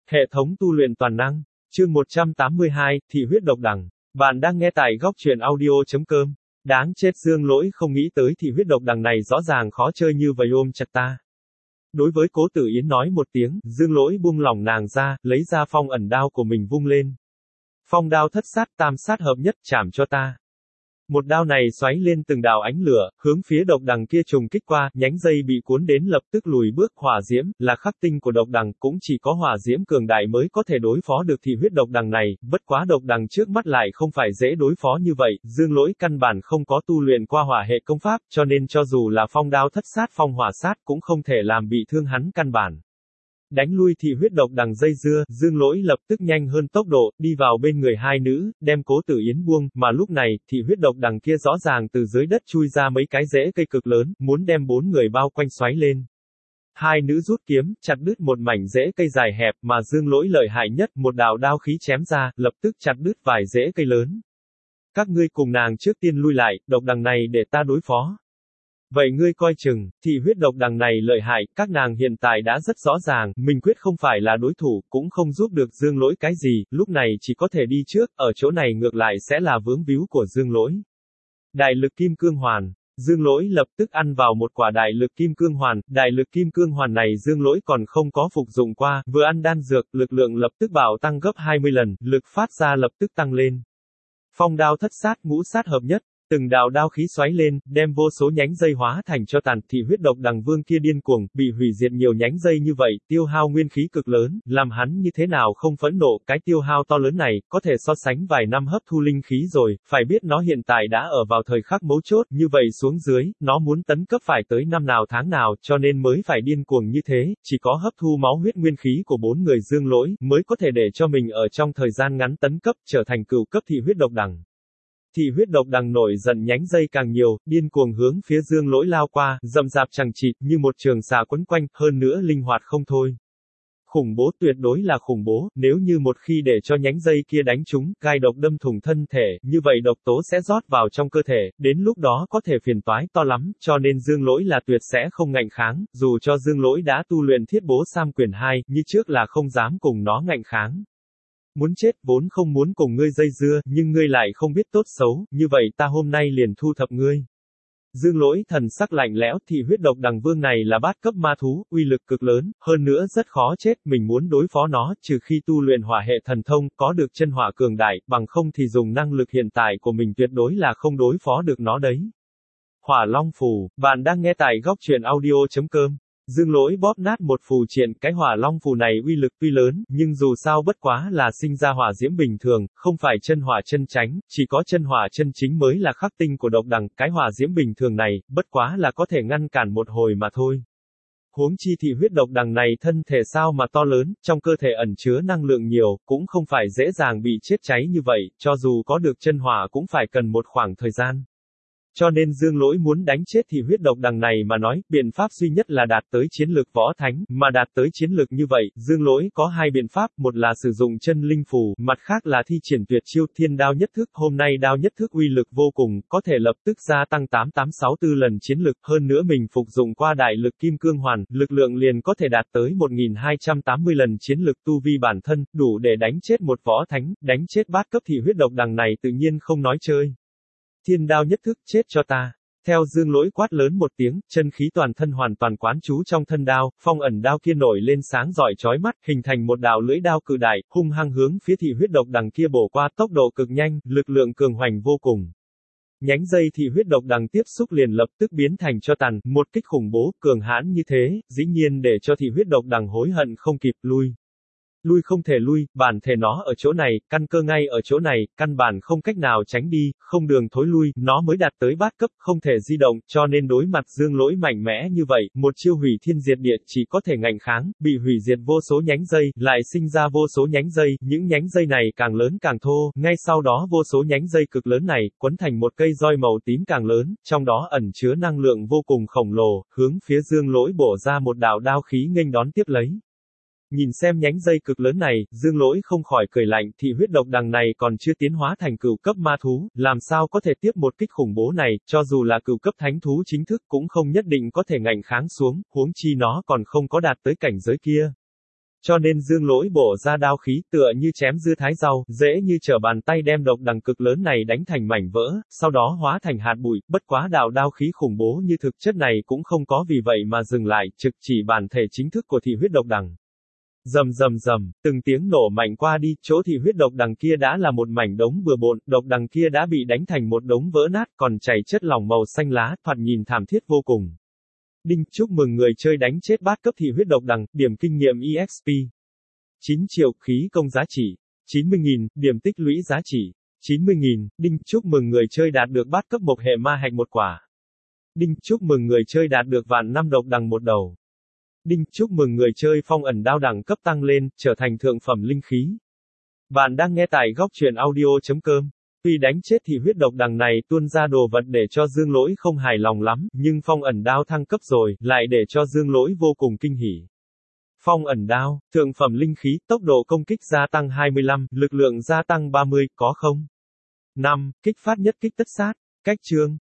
Hệ thống tu luyện toàn năng. Chương 182, Thị huyết độc đằng. Bạn đang nghe tại góc truyện audio.com. Đáng chết, Dương Lỗi không nghĩ tới thị huyết độc đằng này rõ ràng khó chơi như vậy, ôm chặt ta. Đối với Cố Tử Yến nói một tiếng, Dương Lỗi buông lỏng nàng ra, lấy ra phong ẩn đao của mình vung lên. Phong đao thất sát, tam sát hợp nhất, chảm cho ta. Một đao này xoáy lên từng đạo ánh lửa, hướng phía độc đằng kia trùng kích qua, nhánh dây bị cuốn đến lập tức lùi bước. Hỏa diễm là khắc tinh của độc đằng, cũng chỉ có hỏa diễm cường đại mới có thể đối phó được thị huyết độc đằng này, bất quá độc đằng trước mắt lại không phải dễ đối phó như vậy. Dương Lỗi căn bản không có tu luyện qua hỏa hệ công pháp, cho nên cho dù là phong đao thất sát, phong hỏa sát cũng không thể làm bị thương hắn căn bản. Đánh lui thị huyết độc đằng dây dưa, Dương Lỗi lập tức nhanh hơn tốc độ, đi vào bên người hai nữ, đem Cố Tử Yến buông, mà lúc này, thị huyết độc đằng kia rõ ràng từ dưới đất chui ra mấy cái rễ cây cực lớn, muốn đem bốn người bao quanh xoáy lên. Hai nữ rút kiếm, chặt đứt một mảnh rễ cây dài hẹp, mà Dương Lỗi lợi hại nhất, một đạo đao khí chém ra, lập tức chặt đứt vài rễ cây lớn. Các ngươi cùng nàng trước tiên lui lại, độc đằng này để ta đối phó. Vậy ngươi coi chừng, thị huyết độc đằng này lợi hại, các nàng hiện tại đã rất rõ ràng, mình quyết không phải là đối thủ, cũng không giúp được Dương Lỗi cái gì, lúc này chỉ có thể đi trước, ở chỗ này ngược lại sẽ là vướng víu của Dương Lỗi. Đại lực kim cương hoàn. Dương Lỗi lập tức ăn vào một quả đại lực kim cương hoàn, đại lực kim cương hoàn này Dương Lỗi còn không có phục dụng qua, vừa ăn đan dược, lực lượng lập tức bạo tăng gấp 20 lần, lực phát ra lập tức tăng lên. Phong đao thất sát, ngũ sát hợp nhất. Từng đạo đao khí xoáy lên, đem vô số nhánh dây hóa thành cho tàn. Thị huyết độc đằng vương kia điên cuồng, bị hủy diệt nhiều nhánh dây như vậy, tiêu hao nguyên khí cực lớn, làm hắn như thế nào không phẫn nộ. Cái tiêu hao to lớn này, có thể so sánh vài năm hấp thu linh khí rồi, phải biết nó hiện tại đã ở vào thời khắc mấu chốt, như vậy xuống dưới, nó muốn tấn cấp phải tới năm nào tháng nào, cho nên mới phải điên cuồng như thế, chỉ có hấp thu máu huyết nguyên khí của bốn người Dương Lỗi, mới có thể để cho mình ở trong thời gian ngắn tấn cấp, trở thành cửu cấp thị huyết độc đằng. Thị huyết độc đằng nổi giận, nhánh dây càng nhiều, điên cuồng hướng phía Dương Lỗi lao qua, rậm rạp chằng chịt như một trường xà quấn quanh, hơn nữa linh hoạt không thôi. Khủng bố, tuyệt đối là khủng bố, nếu như một khi để cho nhánh dây kia đánh trúng, gai độc đâm thủng thân thể, như vậy độc tố sẽ rót vào trong cơ thể, đến lúc đó có thể phiền toái to lắm, cho nên Dương Lỗi là tuyệt sẽ không ngạnh kháng, dù cho Dương Lỗi đã tu luyện Thiết Bố Sam Quyền 2, như trước là không dám cùng nó ngạnh kháng. Muốn chết, vốn không muốn cùng ngươi dây dưa, nhưng ngươi lại không biết tốt xấu, như vậy ta hôm nay liền thu thập ngươi. Dương Lỗi thần sắc lạnh lẽo, thị huyết độc đằng vương này là bát cấp ma thú, uy lực cực lớn, hơn nữa rất khó chết, mình muốn đối phó nó, trừ khi tu luyện hỏa hệ thần thông, có được chân hỏa cường đại, bằng không thì dùng năng lực hiện tại của mình tuyệt đối là không đối phó được nó đấy. Hỏa Long Phù, bạn đang nghe tại góc truyện audio.com. Dương Lỗi bóp nát một phù triện, cái hỏa long phù này uy lực tuy lớn, nhưng dù sao bất quá là sinh ra hỏa diễm bình thường, không phải chân hỏa chân chánh, chỉ có chân hỏa chân chính mới là khắc tinh của độc đằng, cái hỏa diễm bình thường này, bất quá là có thể ngăn cản một hồi mà thôi. Huống chi thị huyết độc đằng này thân thể sao mà to lớn, trong cơ thể ẩn chứa năng lượng nhiều, cũng không phải dễ dàng bị chết cháy như vậy, cho dù có được chân hỏa cũng phải cần một khoảng thời gian. Cho nên Dương Lỗi muốn đánh chết thị huyết độc đằng này mà nói, biện pháp duy nhất là đạt tới chiến lực võ thánh, mà đạt tới chiến lực như vậy, Dương Lỗi có hai biện pháp, một là sử dụng chân linh phù, mặt khác là thi triển tuyệt chiêu thiên đao nhất thức, hôm nay đao nhất thức uy lực vô cùng, có thể lập tức gia tăng 8864 lần chiến lực, hơn nữa mình phục dụng qua đại lực kim cương hoàn, lực lượng liền có thể đạt tới 1280 lần chiến lực tu vi bản thân, đủ để đánh chết một võ thánh, đánh chết bát cấp thị huyết độc đằng này tự nhiên không nói chơi. Thiên đao nhất thức, chết cho ta. Theo Dương Lỗi quát lớn một tiếng, chân khí toàn thân hoàn toàn quán trú trong thân đao, phong ẩn đao kia nổi lên sáng rọi chói mắt, hình thành một đạo lưỡi đao cự đại, hung hăng hướng phía thị huyết độc đằng kia bổ qua, tốc độ cực nhanh, lực lượng cường hoành vô cùng. Nhánh dây thị huyết độc đằng tiếp xúc liền lập tức biến thành cho tàn, một kích khủng bố, cường hãn như thế, dĩ nhiên để cho thị huyết độc đằng hối hận không kịp lui. Lui không thể lui, bản thể nó ở chỗ này, căn cơ ngay ở chỗ này, căn bản không cách nào tránh đi, không đường thối lui, nó mới đạt tới bát cấp, không thể di động, cho nên đối mặt Dương Lỗi mạnh mẽ như vậy, một chiêu hủy thiên diệt địa chỉ có thể ngạnh kháng, bị hủy diệt vô số nhánh dây, lại sinh ra vô số nhánh dây, những nhánh dây này càng lớn càng thô, ngay sau đó vô số nhánh dây cực lớn này, quấn thành một cây roi màu tím càng lớn, trong đó ẩn chứa năng lượng vô cùng khổng lồ, hướng phía Dương Lỗi bổ ra một đạo đao khí nghênh đón tiếp lấy. Nhìn xem nhánh dây cực lớn này, Dương Lỗi không khỏi cười lạnh, thị huyết độc đằng này còn chưa tiến hóa thành cửu cấp ma thú, làm sao có thể tiếp một kích khủng bố này, cho dù là cửu cấp thánh thú chính thức cũng không nhất định có thể ngạnh kháng xuống, huống chi nó còn không có đạt tới cảnh giới kia. Cho nên Dương Lỗi bổ ra đao khí tựa như chém dưa thái rau, dễ như trở bàn tay đem độc đằng cực lớn này đánh thành mảnh vỡ, sau đó hóa thành hạt bụi, bất quá đạo đao khí khủng bố như thực chất này cũng không có vì vậy mà dừng lại, trực chỉ bản thể chính thức của thị huyết độc đằng. Rầm rầm rầm, từng tiếng nổ mạnh qua đi, chỗ thị huyết độc đằng kia đã là một mảnh đống bừa bộn, độc đằng kia đã bị đánh thành một đống vỡ nát, còn chảy chất lỏng màu xanh lá, thoạt nhìn thảm thiết vô cùng. Đinh, chúc mừng người chơi đánh chết bát cấp thị huyết độc đằng, điểm kinh nghiệm EXP 9 triệu, khí công giá trị 90.000, điểm tích lũy giá trị 90.000, Đinh, chúc mừng người chơi đạt được bát cấp mộc hệ ma hạch một quả. Đinh, chúc mừng người chơi đạt được vạn năm độc đằng một đầu. Đinh, chúc mừng người chơi phong ẩn đao đẳng cấp tăng lên, trở thành thượng phẩm linh khí. Bạn đang nghe tại góc truyện audio.com. Tuy đánh chết thì huyết độc đằng này tuôn ra đồ vật để cho Dương Lỗi không hài lòng lắm, nhưng phong ẩn đao thăng cấp rồi, lại để cho Dương Lỗi vô cùng kinh hỉ. Phong ẩn đao, thượng phẩm linh khí, tốc độ công kích gia tăng 25, lực lượng gia tăng 30, có không? 5. Kích phát nhất kích tất sát. Cách chương.